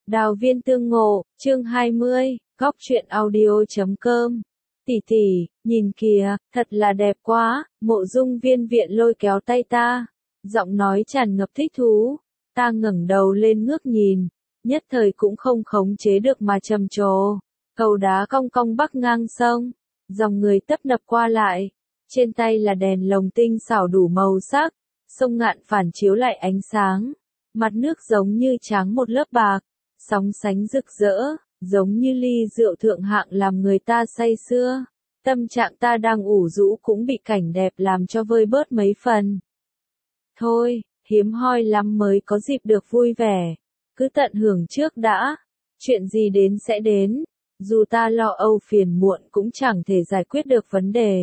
Đào viên tương ngộ, chương 20, góc truyện audio.com. Tỷ tỷ, nhìn kìa, thật là đẹp quá, Mộ Dung Viên Viện lôi kéo tay ta, giọng nói tràn ngập thích thú. Ta ngẩng đầu lên ngước nhìn, nhất thời cũng không khống chế được mà trầm trồ. Cầu đá cong cong bắc ngang sông, dòng người tấp nập qua lại, trên tay là đèn lồng tinh xảo đủ màu sắc, sông ngạn phản chiếu lại ánh sáng, mặt nước giống như tráng một lớp bạc, sóng sánh rực rỡ, giống như ly rượu thượng hạng làm người ta say sưa. Tâm trạng ta đang ủ rũ cũng bị cảnh đẹp làm cho vơi bớt mấy phần. Thôi, hiếm hoi lắm mới có dịp được vui vẻ, cứ tận hưởng trước đã, chuyện gì đến sẽ đến, dù ta lo âu phiền muộn cũng chẳng thể giải quyết được vấn đề.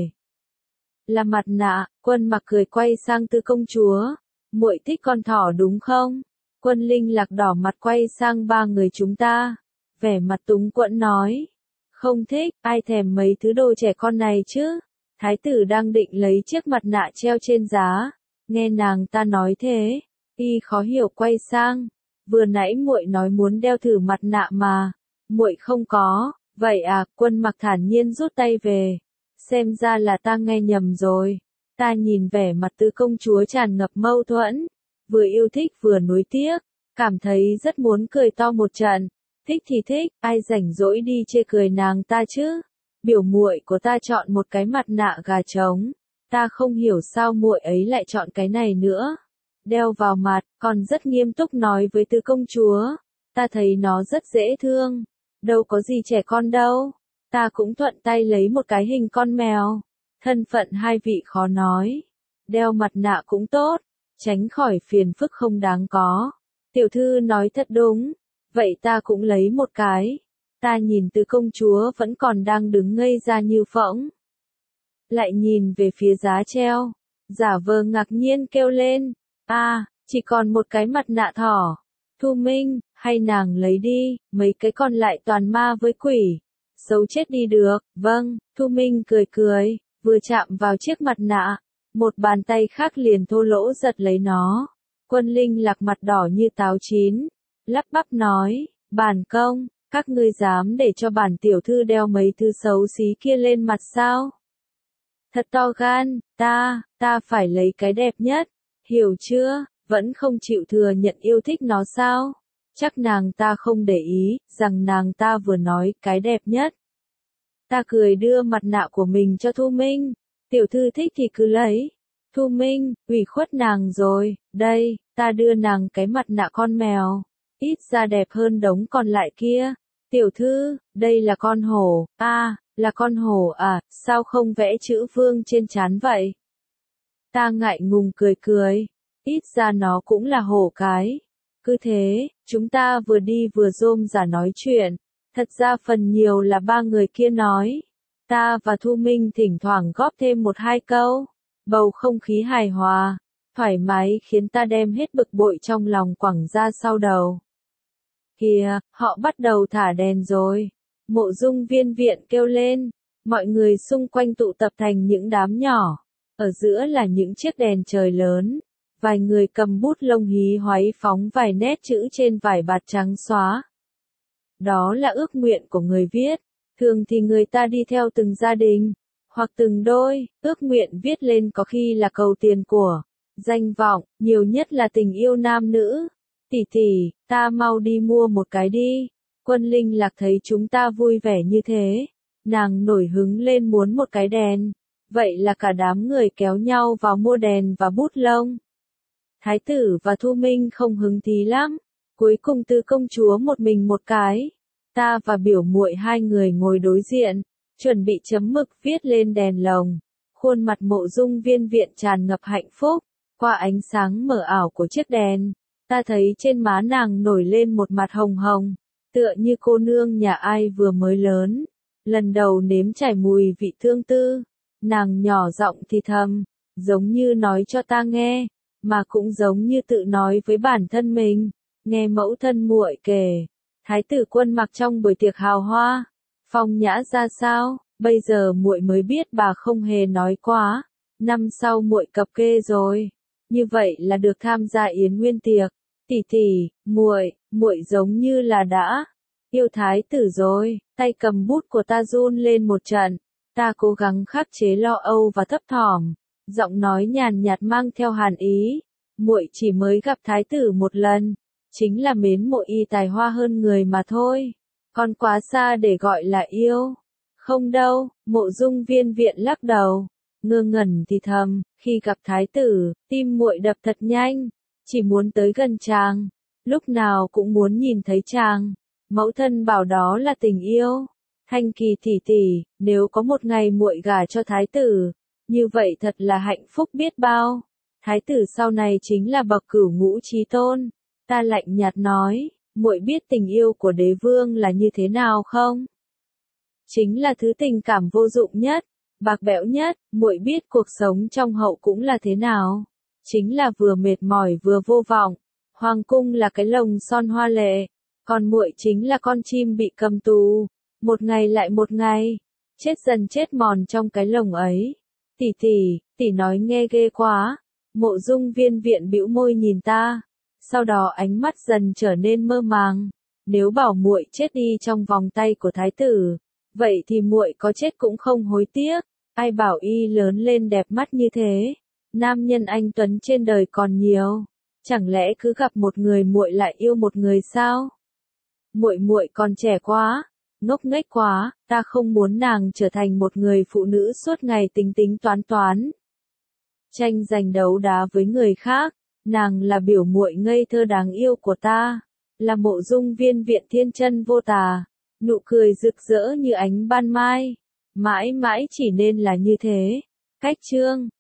Là mặt nạ, Quân Mặc cười quay sang Tư công chúa, muội thích con thỏ đúng không? Quân Linh Lạc đỏ mặt quay sang ba người chúng ta, vẻ mặt túng quẫn nói, không thích, ai thèm mấy thứ đồ trẻ con này chứ? Thái tử đang định lấy chiếc mặt nạ treo trên giá, nghe nàng ta nói thế, y khó hiểu quay sang, vừa nãy muội nói muốn đeo thử mặt nạ mà, muội không có, vậy à? Quân Mặc thản nhiên rút tay về, xem ra là ta nghe nhầm rồi. Ta nhìn vẻ mặt Tư công chúa tràn ngập mâu thuẫn, vừa yêu thích vừa nuối tiếc, cảm thấy rất muốn cười to một trận. Thích thì thích, ai rảnh rỗi đi chê cười nàng ta chứ? Biểu muội của ta chọn một cái mặt nạ gà trống, ta không hiểu sao muội ấy lại chọn cái này nữa. Đeo vào mặt, còn rất nghiêm túc nói với Tư công chúa, ta thấy nó rất dễ thương, đâu có gì trẻ con đâu. Ta cũng thuận tay lấy một cái hình con mèo. Thân phận hai vị khó nói, đeo mặt nạ cũng tốt, tránh khỏi phiền phức không đáng có. Tiểu thư nói thật đúng, vậy ta cũng lấy một cái. Ta nhìn Tư công chúa vẫn còn đang đứng ngây ra như phỗng, lại nhìn về phía giá treo, giả vờ ngạc nhiên kêu lên, chỉ còn một cái mặt nạ thỏ. Thu Minh, hay nàng lấy đi, mấy cái còn lại toàn ma với quỷ, xấu chết đi được. Vâng, Thu Minh cười cười, vừa chạm vào chiếc mặt nạ, một bàn tay khác liền thô lỗ giật lấy nó. Quân Linh Lạc mặt đỏ như táo chín, lắp bắp nói, bản công, các ngươi dám để cho bản tiểu thư đeo mấy thứ xấu xí kia lên mặt sao? Thật to gan, ta phải lấy cái đẹp nhất, hiểu chưa? Vẫn không chịu thừa nhận yêu thích nó sao? Chắc nàng ta không để ý, rằng nàng ta vừa nói cái đẹp nhất. Ta cười đưa mặt nạ của mình cho Thu Minh, tiểu thư thích thì cứ lấy. Thu Minh, ủy khuất nàng rồi, đây, ta đưa nàng cái mặt nạ con mèo, ít ra đẹp hơn đống còn lại kia. Tiểu thư, đây là con hổ, là con hổ à, sao không vẽ chữ vương trên trán vậy? Ta ngại ngùng cười cười, ít ra nó cũng là hổ cái. Cứ thế, chúng ta vừa đi vừa rôm rả nói chuyện, thật ra phần nhiều là ba người kia nói. Ta và Thu Minh thỉnh thoảng góp thêm một hai câu, bầu không khí hài hòa, thoải mái khiến ta đem hết bực bội trong lòng quẳng ra sau đầu. Kìa, họ bắt đầu thả đèn rồi. Mộ Dung Viên Viện kêu lên, mọi người xung quanh tụ tập thành những đám nhỏ, ở giữa là những chiếc đèn trời lớn. Vài người cầm bút lông hí hoáy phóng vài nét chữ trên vải bạt trắng xóa. Đó là ước nguyện của người viết. Thường thì người ta đi theo từng gia đình, hoặc từng đôi, ước nguyện viết lên có khi là cầu tiền của, danh vọng, nhiều nhất là tình yêu nam nữ. Tỷ tỷ, ta mau đi mua một cái đi. Quân Linh Lạc thấy chúng ta vui vẻ như thế, nàng nổi hứng lên muốn một cái đèn. Vậy là cả đám người kéo nhau vào mua đèn và bút lông. Thái tử và Thu Minh không hứng thí lắm, cuối cùng Tư công chúa một mình một cái. Ta và biểu muội hai người ngồi đối diện, chuẩn bị chấm mực viết lên đèn lồng. Khuôn mặt Mộ Dung Viên Viện tràn ngập hạnh phúc, qua ánh sáng mờ ảo của chiếc đèn, ta thấy trên má nàng nổi lên một mặt hồng hồng, tựa như cô nương nhà ai vừa mới lớn, lần đầu nếm trải mùi vị thương tư. Nàng nhỏ giọng thì thầm, giống như nói cho ta nghe, mà cũng giống như tự nói với bản thân mình, nghe mẫu thân muội kể. Thái tử Quân Mặc trong buổi tiệc hào hoa, phong nhã ra sao, bây giờ muội mới biết bà không hề nói quá. Năm sau muội cập kê rồi, như vậy là được tham gia yến nguyên tiệc, Tỷ tỷ, muội giống như là đã yêu thái tử rồi. Tay cầm bút của ta run lên một trận. Ta cố gắng khắc chế lo âu và thấp thỏm, giọng nói nhàn nhạt mang theo hàn ý. Muội chỉ mới gặp thái tử một lần, chính là mến mộ y tài hoa hơn người mà thôi. Còn quá xa để gọi là yêu. Không đâu, Mộ Dung Viên Viện lắc đầu, ngơ ngẩn thì thầm, khi gặp thái tử, tim muội đập thật nhanh, chỉ muốn tới gần chàng, lúc nào cũng muốn nhìn thấy chàng. Mẫu thân bảo đó là tình yêu. Thanh Kỳ tỷ tỷ, nếu có một ngày muội gả cho thái tử, như vậy thật là hạnh phúc biết bao. Thái tử sau này chính là bậc cửu ngũ chí tôn. Ta lạnh nhạt nói, muội biết tình yêu của đế vương là như thế nào không? Chính là thứ tình cảm vô dụng nhất, bạc bẽo nhất. Muội biết cuộc sống trong hậu cũng là thế nào? Chính là vừa mệt mỏi vừa vô vọng. Hoàng cung là cái lồng son hoa lệ, còn muội chính là con chim bị cầm tù, một ngày lại một ngày, chết dần chết mòn trong cái lồng ấy. Tỷ nói nghe ghê quá. Mộ Dung Viên Viện bĩu môi nhìn ta, sau đó ánh mắt dần trở nên mơ màng. Nếu bảo muội chết đi trong vòng tay của thái tử, vậy thì muội có chết cũng không hối tiếc. Ai bảo y lớn lên đẹp mắt như thế, nam nhân anh tuấn trên đời còn nhiều, chẳng lẽ cứ gặp một người muội lại yêu một người sao? Muội còn trẻ quá, ngốc nghếch quá, ta không muốn nàng trở thành một người phụ nữ suốt ngày tính tính toán toán, tranh giành đấu đá với người khác. Nàng là biểu muội ngây thơ đáng yêu của ta, là Mộ Dung Viên Viện thiên chân vô tà, nụ cười rực rỡ như ánh ban mai, mãi mãi chỉ nên là như thế. Cách chương